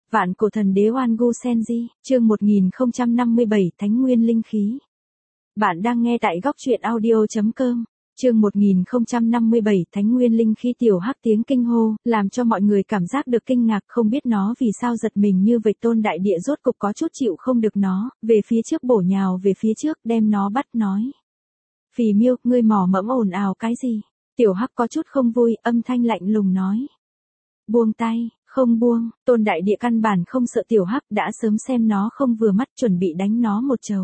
Vạn cổ thần đế Oan Gu Senji, chương 1057 Thánh Nguyên Linh Khí. Bạn đang nghe tại góc truyện audio.com, chương 1057 Thánh Nguyên Linh Khí. Tiểu Hắc tiếng kinh hô, làm cho mọi người cảm giác được kinh ngạc, không biết nó vì sao giật mình như vậy. Tôn đại địa rốt cục có chút chịu không được nó, về phía trước bổ nhào về phía trước, đem nó bắt nói. Phì Miêu, ngươi mỏ mẫm ồn ào cái gì? Tiểu Hắc có chút không vui, âm thanh lạnh lùng nói. Buông tay. Không buông, Tôn đại địa căn bản không sợ Tiểu Hắc, đã sớm xem nó không vừa mắt, chuẩn bị đánh nó một trầu.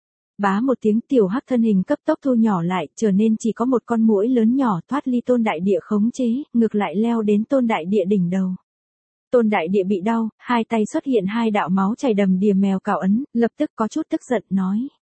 Bá một tiếng, Tiểu Hắc thân hình cấp tốc thu nhỏ lại, trở nên chỉ có một con muỗi lớn nhỏ, thoát ly Tôn đại địa khống chế, ngược lại leo đến Tôn đại địa đỉnh đầu. Tôn đại địa bị đau, hai tay xuất hiện hai đạo máu chảy đầm đìa mèo cào ấn, lập tức có chút tức giận nói.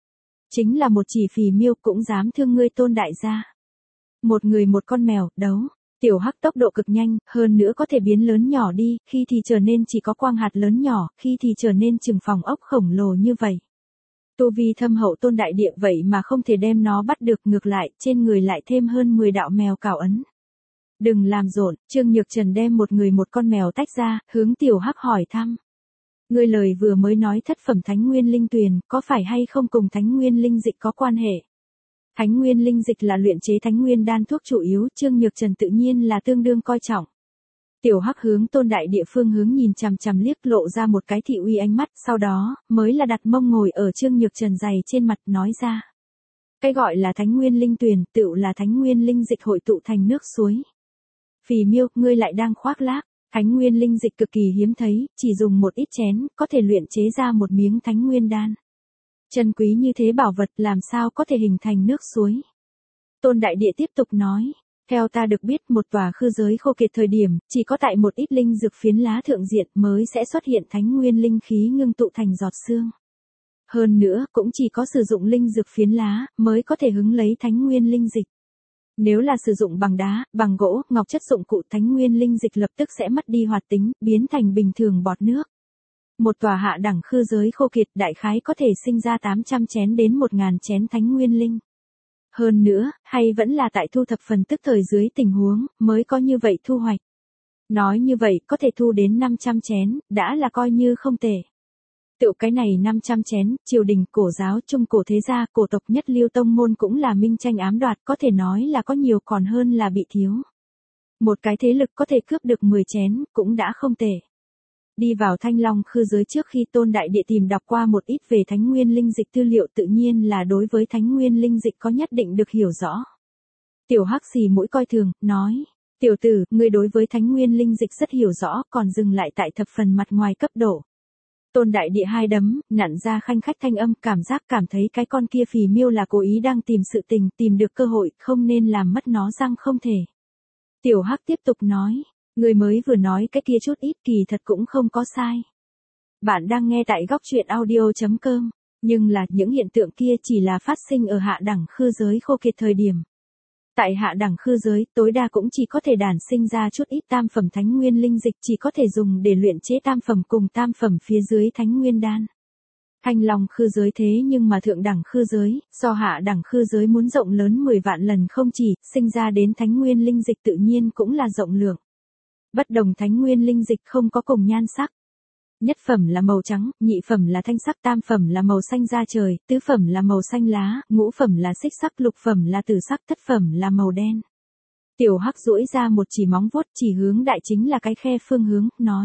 Chính là một chỉ Phì Miêu cũng dám thương ngươi Tôn đại gia. Một người một con mèo, đấu. Tiểu Hắc tốc độ cực nhanh, hơn nữa có thể biến lớn nhỏ đi, khi thì trở nên chỉ có quang hạt lớn nhỏ, khi thì trở nên chừng phòng ốc khổng lồ như vậy. Tu vi thâm hậu Tôn đại địa vậy mà không thể đem nó bắt được, ngược lại, trên người lại thêm hơn 10 đạo mèo cào ấn. Đừng làm rộn, Trương Nhược Trần đem một người một con mèo tách ra, hướng Tiểu Hắc hỏi thăm. Ngươi lời vừa mới nói thất phẩm Thánh Nguyên Linh Tuyền, có phải hay không cùng Thánh Nguyên Linh Dịch có quan hệ? Thánh Nguyên Linh Dịch là luyện chế Thánh Nguyên đan thuốc chủ yếu, Trương Nhược Trần tự nhiên là tương đương coi trọng. Tiểu Hắc hướng Tôn đại địa phương hướng nhìn chằm chằm liếc, lộ ra một cái thị uy ánh mắt, sau đó, mới là đặt mông ngồi ở Trương Nhược Trần dày trên mặt, nói ra. Cái gọi là Thánh Nguyên Linh Tuyền, tựu là Thánh Nguyên Linh Dịch hội tụ thành nước suối. Phì Miêu, ngươi lại đang khoác lác, Thánh Nguyên Linh Dịch cực kỳ hiếm thấy, chỉ dùng một ít chén, có thể luyện chế ra một miếng Thánh Nguyên đan. Chân quý như thế bảo vật làm sao có thể hình thành nước suối. Tôn đại địa tiếp tục nói, theo ta được biết một tòa khư giới khô kiệt thời điểm, chỉ có tại một ít linh dược phiến lá thượng diện mới sẽ xuất hiện Thánh Nguyên Linh Khí ngưng tụ thành giọt sương. Hơn nữa, cũng chỉ có sử dụng linh dược phiến lá, mới có thể hứng lấy Thánh Nguyên Linh Dịch. Nếu là sử dụng bằng đá, bằng gỗ, ngọc chất dụng cụ, Thánh Nguyên Linh Dịch lập tức sẽ mất đi hoạt tính, biến thành bình thường bọt nước. Một tòa hạ đẳng khư giới khô kiệt đại khái có thể sinh ra 800 chén đến 1000 chén Thánh Nguyên Linh. Hơn nữa, hay vẫn là tại thu thập phần tức thời dưới tình huống, mới có như vậy thu hoạch. Nói như vậy, có thể thu đến 500 chén, đã là coi như không tệ. Tựu cái này 500 chén, triều đình, cổ giáo, trung cổ thế gia, cổ tộc nhất lưu tông môn cũng là minh tranh ám đoạt, có thể nói là có nhiều còn hơn là bị thiếu. Một cái thế lực có thể cướp được 10 chén, cũng đã không tệ. Đi vào Thanh Long khư giới trước khi Tôn đại địa tìm đọc qua một ít về Thánh Nguyên Linh Dịch tư liệu, tự nhiên là đối với Thánh Nguyên Linh Dịch có nhất định được hiểu rõ. Tiểu Hắc xì mũi coi thường, nói, tiểu tử, ngươi đối với Thánh Nguyên Linh Dịch rất hiểu rõ, còn dừng lại tại thập phần mặt ngoài cấp độ. Tôn đại địa hai đấm, nặn ra khanh khách thanh âm, cảm thấy cái con kia Phì Miêu là cố ý đang tìm sự tình, tìm được cơ hội, không nên làm mất nó răng không thể. Tiểu Hắc tiếp tục nói. Người mới vừa nói cái kia chút ít kỳ thật cũng không có sai. Bạn đang nghe tại góc truyện audio.com, nhưng là những hiện tượng kia chỉ là phát sinh ở hạ đẳng khư giới khô kiệt thời điểm. Tại hạ đẳng khư giới, tối đa cũng chỉ có thể đản sinh ra chút ít tam phẩm Thánh Nguyên Linh Dịch, chỉ có thể dùng để luyện chế tam phẩm cùng tam phẩm phía dưới Thánh Nguyên đan. Thanh Long khư giới thế nhưng mà thượng đẳng khư giới, so hạ đẳng khư giới muốn rộng lớn 10 vạn lần không chỉ, sinh ra đến Thánh Nguyên Linh Dịch tự nhiên cũng là rộng lượng. Bất đồng Thánh Nguyên Linh Dịch không có cùng nhan sắc. Nhất phẩm là màu trắng, nhị phẩm là thanh sắc, tam phẩm là màu xanh da trời, tứ phẩm là màu xanh lá, ngũ phẩm là xích sắc, lục phẩm là tử sắc, thất phẩm là màu đen. Tiểu Hắc duỗi ra một chỉ móng vuốt chỉ hướng đại chính là cái khe phương hướng, nói.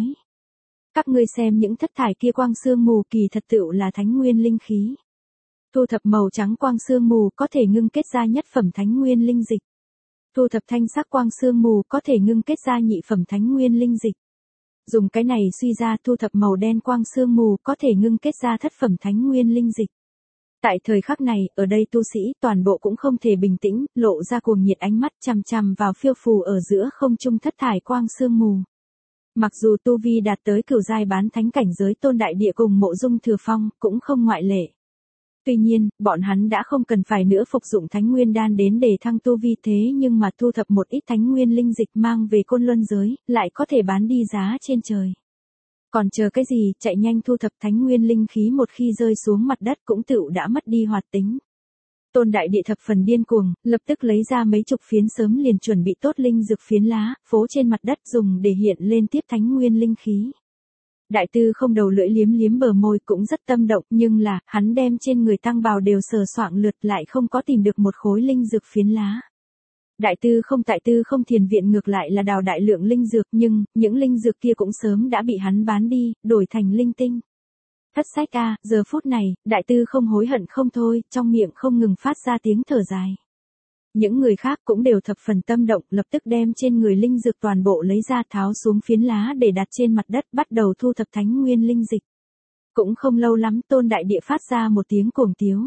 Các ngươi xem những thất thải kia quang sương mù kỳ thật tựu là Thánh Nguyên Linh Khí. Thu thập màu trắng quang sương mù có thể ngưng kết ra nhất phẩm Thánh Nguyên Linh Dịch. Thu thập thanh sắc quang sương mù có thể ngưng kết ra nhị phẩm Thánh Nguyên Linh Dịch. Dùng cái này suy ra thu thập màu đen quang sương mù có thể ngưng kết ra thất phẩm Thánh Nguyên Linh Dịch. Tại thời khắc này, ở đây tu sĩ toàn bộ cũng không thể bình tĩnh, lộ ra cuồng nhiệt ánh mắt chằm chằm vào phiêu phù ở giữa không trung thất thải quang sương mù. Mặc dù tu vi đạt tới cửu giai bán thánh cảnh giới, Tôn đại địa cùng Mộ Dung Thừa Phong cũng không ngoại lệ. Tuy nhiên, bọn hắn đã không cần phải nữa phục dụng Thánh Nguyên đan đến để thăng tu vi, thế nhưng mà thu thập một ít Thánh Nguyên Linh Dịch mang về Côn Luân giới, lại có thể bán đi giá trên trời. Còn chờ cái gì, chạy nhanh thu thập Thánh Nguyên Linh Khí, một khi rơi xuống mặt đất cũng tựu đã mất đi hoạt tính. Tôn đại địa thập phần điên cuồng, lập tức lấy ra mấy chục phiến sớm liền chuẩn bị tốt linh dược phiến lá, phố trên mặt đất dùng để hiện lên tiếp Thánh Nguyên Linh Khí. Đại Tư Không đầu lưỡi liếm liếm bờ môi cũng rất tâm động, nhưng là, hắn đem trên người Tăng Bào đều sờ soạng lượt lại không có tìm được một khối linh dược phiến lá. Đại Tư Không thiền viện ngược lại là đào đại lượng linh dược, nhưng, những linh dược kia cũng sớm đã bị hắn bán đi, đổi thành linh tinh. Thất sách a, giờ phút này, Đại Tư Không hối hận không thôi, trong miệng không ngừng phát ra tiếng thở dài. Những người khác cũng đều thập phần tâm động, lập tức đem trên người linh dược toàn bộ lấy ra tháo xuống phiến lá để đặt trên mặt đất, bắt đầu thu thập thánh nguyên linh dịch. Cũng không lâu lắm, Tôn Đại Địa phát ra một tiếng cuồng tiếu.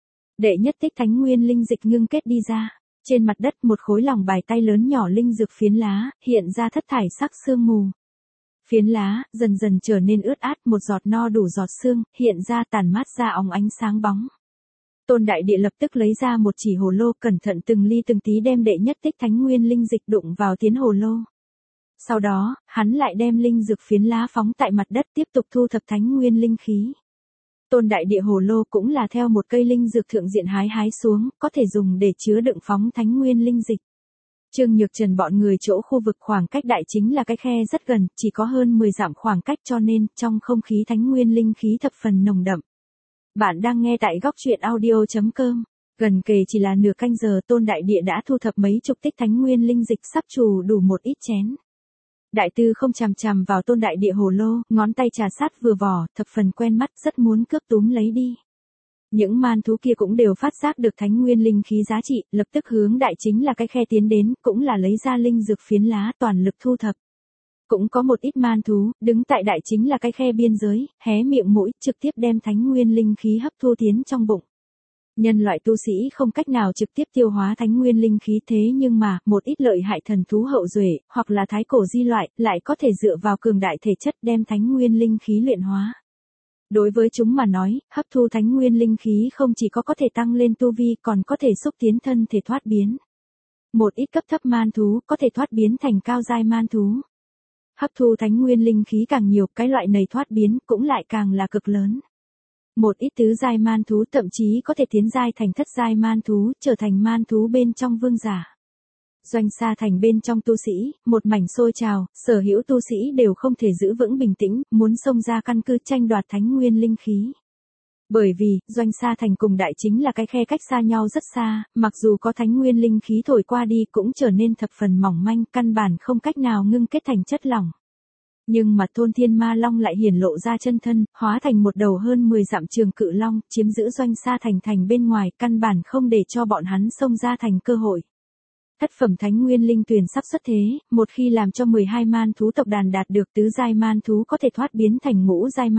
Đệ nhất tích thánh nguyên linh dịch ngưng kết đi ra. Trên mặt đất một khối lòng bài tay lớn nhỏ linh dược phiến lá, hiện ra thất thải sắc sương mù. Phiến lá, dần dần trở nên ướt át, một giọt no đủ giọt sương, hiện ra tàn mát ra óng ánh sáng bóng. Tôn Đại Địa lập tức lấy ra một chỉ hồ lô, cẩn thận từng ly từng tí đem đệ nhất tích thánh nguyên linh dịch đụng vào tiến hồ lô. Sau đó, hắn lại đem linh dược phiến lá phóng tại mặt đất tiếp tục thu thập thánh nguyên linh khí. Tôn Đại Địa hồ lô cũng là theo một cây linh dược thượng diện hái xuống, có thể dùng để chứa đựng phóng thánh nguyên linh dịch. Trương Nhược Trần bọn người chỗ khu vực khoảng cách đại chính là cái khe rất gần, chỉ có hơn 10 dặm khoảng cách cho nên, trong không khí thánh nguyên linh khí thập phần nồng đậm. Bạn đang nghe tại góc truyện audio.com. Gần kề chỉ là nửa canh giờ Tôn Đại Địa đã thu thập mấy chục tích thánh nguyên linh dịch sắp trù đủ một ít chén. Đại Tư Không chằm chằm vào Tôn Đại Địa hồ lô, ngón tay trà sát vừa vỏ, thập phần quen mắt, rất muốn cướp túm lấy đi. Những man thú kia cũng đều phát giác được thánh nguyên linh khí giá trị, lập tức hướng đại chính là cái khe tiến đến, cũng là lấy ra linh dược phiến lá toàn lực thu thập. Cũng có một ít man thú, đứng tại đại chính là cái khe biên giới, hé miệng mũi, trực tiếp đem thánh nguyên linh khí hấp thu tiến trong bụng. Nhân loại tu sĩ không cách nào trực tiếp tiêu hóa thánh nguyên linh khí, thế nhưng mà, một ít lợi hại thần thú hậu duệ, hoặc là thái cổ di loại, lại có thể dựa vào cường đại thể chất đem thánh nguyên linh khí luyện hóa. Đối với chúng mà nói, hấp thu thánh nguyên linh khí không chỉ có thể tăng lên tu vi, còn có thể xúc tiến thân thể thoát biến. Một ít cấp thấp man thú có thể thoát biến thành cao giai man thú. Hấp thu thánh nguyên linh khí càng nhiều, cái loại này thoát biến cũng lại càng là cực lớn. Một ít tứ giai man thú thậm chí có thể tiến giai thành thất giai man thú, trở thành man thú bên trong vương giả. Doanh Sa Thành bên trong tu sĩ, một mảnh sôi trào, sở hữu tu sĩ đều không thể giữ vững bình tĩnh, muốn xông ra căn cứ tranh đoạt thánh nguyên linh khí. Bởi vì, Doanh Sa Thành cùng đại chính là cái khe cách xa nhau rất xa, mặc dù có thánh nguyên linh khí thổi qua đi cũng trở nên thập phần mỏng manh, căn bản không cách nào ngưng kết thành chất lỏng. Nhưng mà Thôn Thiên Ma Long lại hiển lộ ra chân thân, hóa thành một đầu hơn 10 dặm trường cự long, chiếm giữ Doanh Sa Thành thành bên ngoài, căn bản không để cho bọn hắn xông ra thành cơ hội. Thất phẩm thánh nguyên linh tuyền sắp xuất thế, một khi làm cho 12 man thú tộc đàn đạt được tứ giai man thú có thể thoát biến thành ngũ giai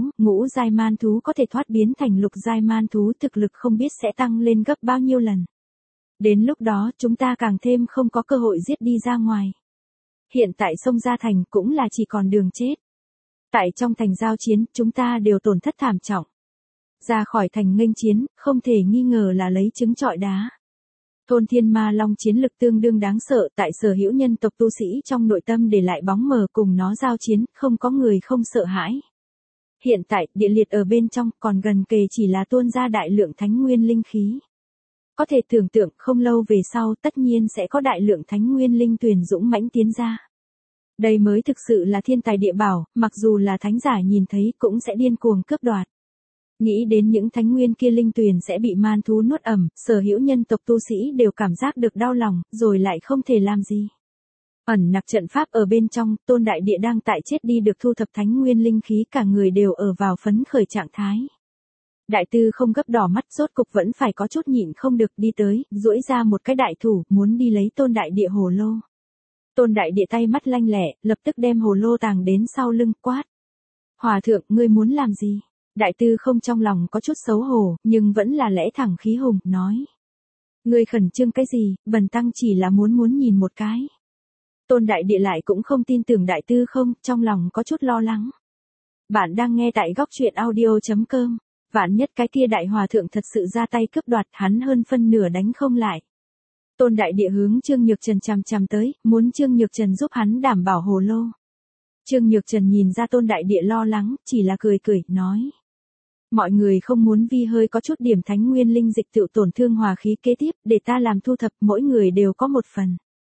man thú có thể thoát biến thành lục giai man thú, thực lực không biết sẽ tăng lên gấp bao nhiêu lần. Đến lúc đó chúng ta càng thêm không có cơ hội giết đi ra ngoài. Hiện tại xông ra thành cũng là chỉ còn đường chết. Tại trong thành giao chiến, chúng ta đều tổn thất thảm trọng. Ra khỏi thành nghênh chiến, không thể nghi ngờ là lấy trứng trọi đá. Thôn Thiên Ma Long chiến lực tương đương đáng sợ, tại sở hữu nhân tộc tu sĩ trong nội tâm để lại bóng mờ, cùng nó giao chiến, không có người không sợ hãi. Hiện tại, địa liệt ở bên trong, còn gần kề chỉ là tuôn ra đại lượng thánh nguyên linh khí. Có thể tưởng tượng, không lâu về sau, tất nhiên sẽ có đại lượng thánh nguyên linh tuyền dũng mãnh tiến ra. Đây mới thực sự là thiên tài địa bảo, mặc dù là thánh giả nhìn thấy cũng sẽ điên cuồng cướp đoạt. Nghĩ đến những thánh nguyên kia linh tuyền sẽ bị man thú nuốt ẩm, sở hữu nhân tộc tu sĩ đều cảm giác được đau lòng, rồi lại không thể làm gì. Ẩn nặc trận pháp ở bên trong, Tôn Đại Địa đang tại chết đi được thu thập thánh nguyên linh khí, cả người đều ở vào phấn khởi trạng thái. Đại Tư Không gấp đỏ mắt, rốt cục vẫn phải có chút nhịn không được, đi tới, duỗi ra một cái đại thủ, muốn đi lấy Tôn Đại Địa hồ lô. Tôn Đại Địa tay mắt lanh lẹ, lập tức đem hồ lô tàng đến sau lưng, quát. Hòa thượng, ngươi muốn làm gì? Đại Tư Không trong lòng có chút xấu hổ, nhưng vẫn là lẽ thẳng khí hùng, nói. Ngươi khẩn trương cái gì, bần tăng chỉ là muốn nhìn một cái. Tôn Đại Địa lại cũng không tin tưởng Đại Tư Không, trong lòng có chút lo lắng. Bạn đang nghe tại góc truyện audio.com. Vạn nhất cái kia đại hòa thượng thật sự ra tay cướp đoạt, hắn hơn phân nửa đánh không lại. Tôn Đại Địa hướng Trương Nhược Trần chằm tới, muốn Trương Nhược Trần giúp hắn đảm bảo hồ lô. Trương Nhược Trần nhìn ra Tôn Đại Địa lo lắng, chỉ là cười, nói. Mọi người không muốn vì hơi có chút điểm thánh nguyên linh dịch tự tổn thương hòa khí kế tiếp, để ta làm thu thập, mỗi người đều có một phần.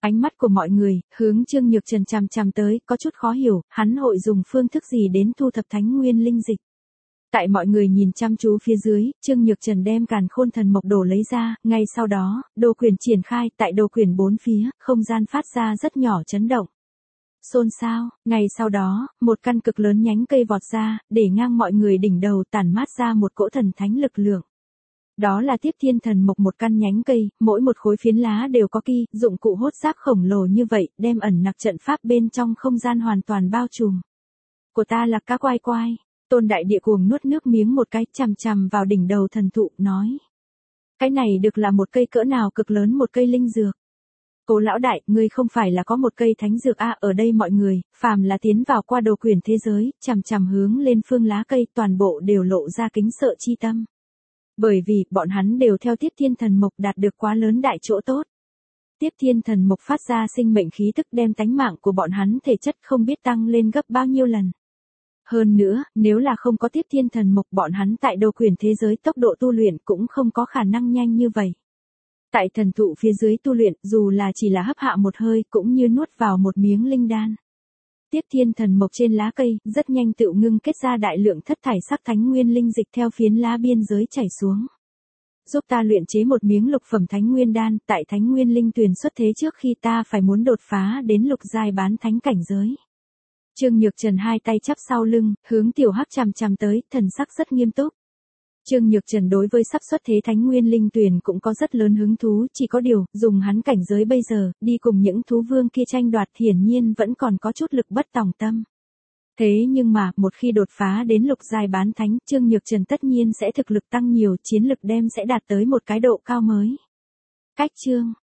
Ánh mắt của mọi người, hướng Trương Nhược Trần chằm chằm tới, có chút khó hiểu, hắn hội dùng phương thức gì đến thu thập thánh nguyên linh dịch. Tại mọi người nhìn chăm chú phía dưới, Trương Nhược Trần đem càn khôn thần mộc đồ lấy ra, ngay sau đó, đồ quyển triển khai, tại đồ quyển bốn phía, không gian phát ra rất nhỏ chấn động. Xôn xao, ngay sau đó, một căn cực lớn nhánh cây vọt ra, để ngang mọi người đỉnh đầu tản mát ra một cỗ thần thánh lực lượng. Đó là Tiếp Thiên Thần Mộc, một căn nhánh cây, mỗi một khối phiến lá đều có ki, dụng cụ hốt rác khổng lồ như vậy, đem ẩn nặc trận pháp bên trong không gian hoàn toàn bao trùm. Của ta là cá quai quai. Tôn Đại Địa cuồng nuốt nước miếng một cái, chằm chằm vào đỉnh đầu thần thụ, nói. Cái này được là một cây cỡ nào cực lớn, một cây linh dược. Cố lão đại, ngươi không phải là có một cây thánh dược à? Ở đây mọi người, phàm là tiến vào qua đồ quyển thế giới, chằm chằm hướng lên phương lá cây, toàn bộ đều lộ ra kính sợ chi tâm. Bởi vì, bọn hắn đều theo Tiếp Thiên Thần Mộc đạt được quá lớn đại chỗ tốt. Tiếp Thiên Thần Mộc phát ra sinh mệnh khí tức, đem tánh mạng của bọn hắn thể chất không biết tăng lên gấp bao nhiêu lần. Hơn nữa, nếu là không có Tiếp Thiên Thần Mộc, bọn hắn tại đồ quyển thế giới tốc độ tu luyện cũng không có khả năng nhanh như vậy. Tại thần thụ phía dưới tu luyện, dù là chỉ là hấp hạ một hơi, cũng như nuốt vào một miếng linh đan. Tiếp Thiên Thần Mộc trên lá cây, rất nhanh tự ngưng kết ra đại lượng thất thải sắc thánh nguyên linh dịch theo phiến lá biên giới chảy xuống. Giúp ta luyện chế một miếng lục phẩm thánh nguyên đan, tại thánh nguyên linh tuyền xuất thế trước khi ta phải muốn đột phá đến lục giai bán thánh cảnh giới. Trương Nhược Trần hai tay chắp sau lưng, hướng Tiểu Hắc chằm chằm tới, thần sắc rất nghiêm túc. Trương Nhược Trần đối với sắp xuất thế thánh nguyên linh tuyền cũng có rất lớn hứng thú, chỉ có điều, dùng hắn cảnh giới bây giờ, đi cùng những thú vương kia tranh đoạt hiển nhiên vẫn còn có chút lực bất tòng tâm. Thế nhưng mà, một khi đột phá đến lục giai bán thánh, Trương Nhược Trần tất nhiên sẽ thực lực tăng nhiều, chiến lực đem sẽ đạt tới một cái độ cao mới. Cách chương,